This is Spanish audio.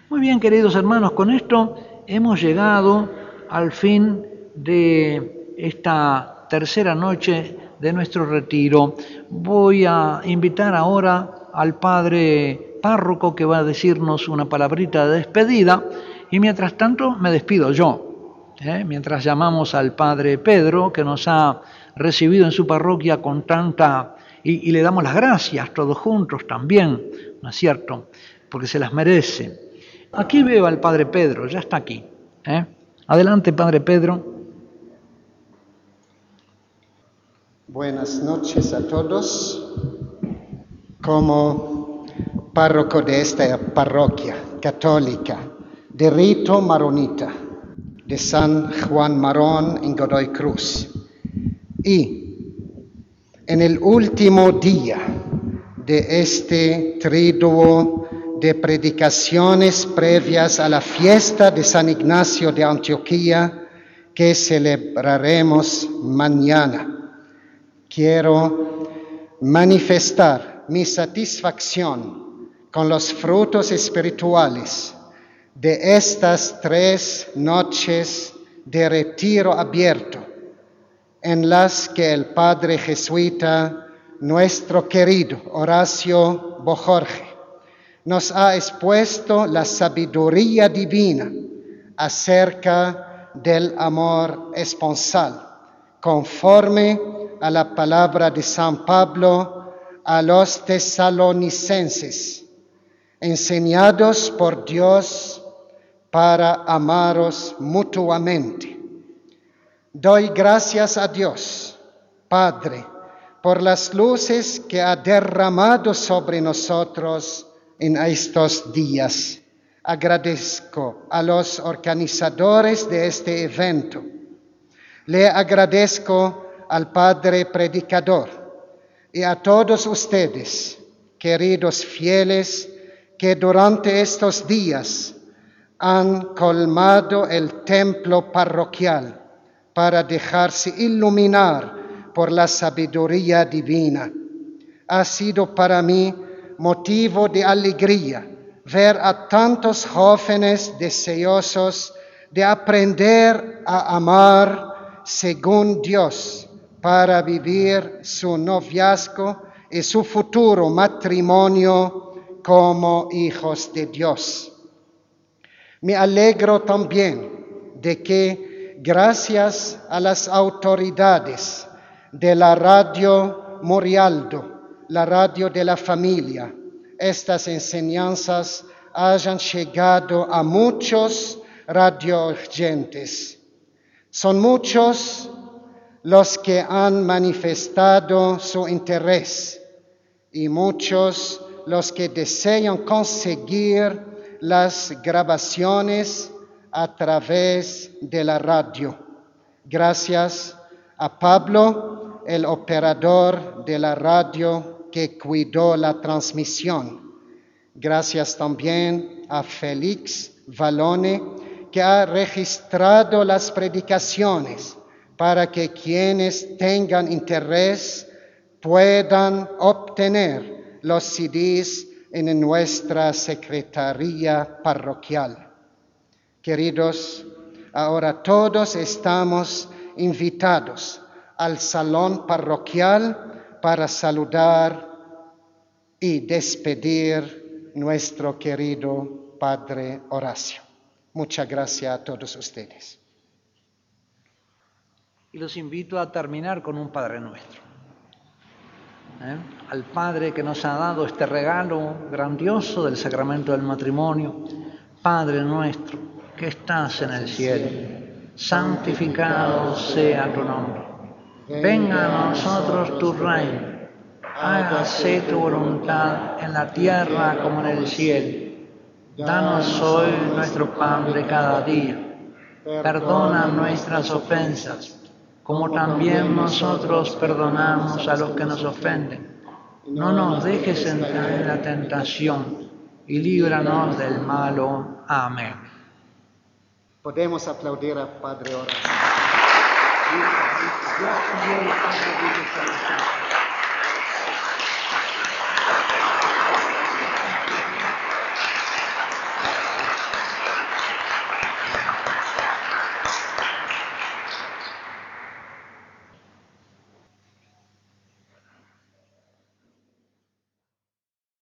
Muy bien, queridos hermanos, con esto hemos llegado al fin de esta tercera noche de nuestro retiro. Voy a invitar ahora al padre párroco que va a decirnos una palabrita de despedida y mientras tanto me despido yo, mientras llamamos al padre Pedro que nos ha recibido en su parroquia con tanta... y le damos las gracias todos juntos también, ¿no es cierto? Porque se las merece. Aquí veo al padre Pedro, ya está aquí. Adelante, padre Pedro. Buenas noches a todos. Como párroco de esta parroquia católica de rito maronita de San Juan Marón en Godoy Cruz, y en el último día de este triduo de predicaciones previas a la fiesta de San Ignacio de Antioquía que celebraremos mañana, quiero manifestar mi satisfacción con los frutos espirituales de estas 3 noches de retiro abierto, en las que el padre jesuita, nuestro querido Horacio Bojorge, nos ha expuesto la sabiduría divina acerca del amor esponsal, conforme a la palabra de San Pablo a los tesalonicenses, enseñados por Dios para amaros mutuamente. Doy gracias a Dios, Padre, por las luces que ha derramado sobre nosotros en estos días. Agradezco a los organizadores de este evento. Le agradezco al Padre Predicador y a todos ustedes, queridos fieles, que durante estos días han colmado el templo parroquial para dejarse iluminar por la sabiduría divina. Ha sido para mí motivo de alegría ver a tantos jóvenes deseosos de aprender a amar según Dios para vivir su noviazgo y su futuro matrimonio como hijos de Dios. Me alegro también de que, gracias a las autoridades de la Radio Morialdo, la radio de la familia, estas enseñanzas hayan llegado a muchos radioyentes. Son muchos los que han manifestado su interés y muchos los que desean conseguir las grabaciones a través de la radio. Gracias a Pablo, el operador de la radio que cuidó la transmisión. Gracias también a Félix Valone, que ha registrado las predicaciones para que quienes tengan interés puedan obtener los CDs en nuestra secretaría parroquial. Queridos, ahora todos estamos invitados al salón parroquial para saludar y despedir nuestro querido Padre Horacio. Muchas gracias a todos ustedes. Y los invito a terminar con un Padre Nuestro. Al Padre que nos ha dado este regalo grandioso del sacramento del matrimonio. Padre nuestro que estás en el cielo, santificado sea tu nombre. Venga a nosotros tu reino. Hágase tu voluntad en la tierra como en el cielo. Danos hoy nuestro pan de cada día. Perdona nuestras ofensas, como también nosotros perdonamos a los que nos ofenden. No nos dejes entrar en la tentación y líbranos del malo. Amén. Podemos aplaudir al Padre Horacio.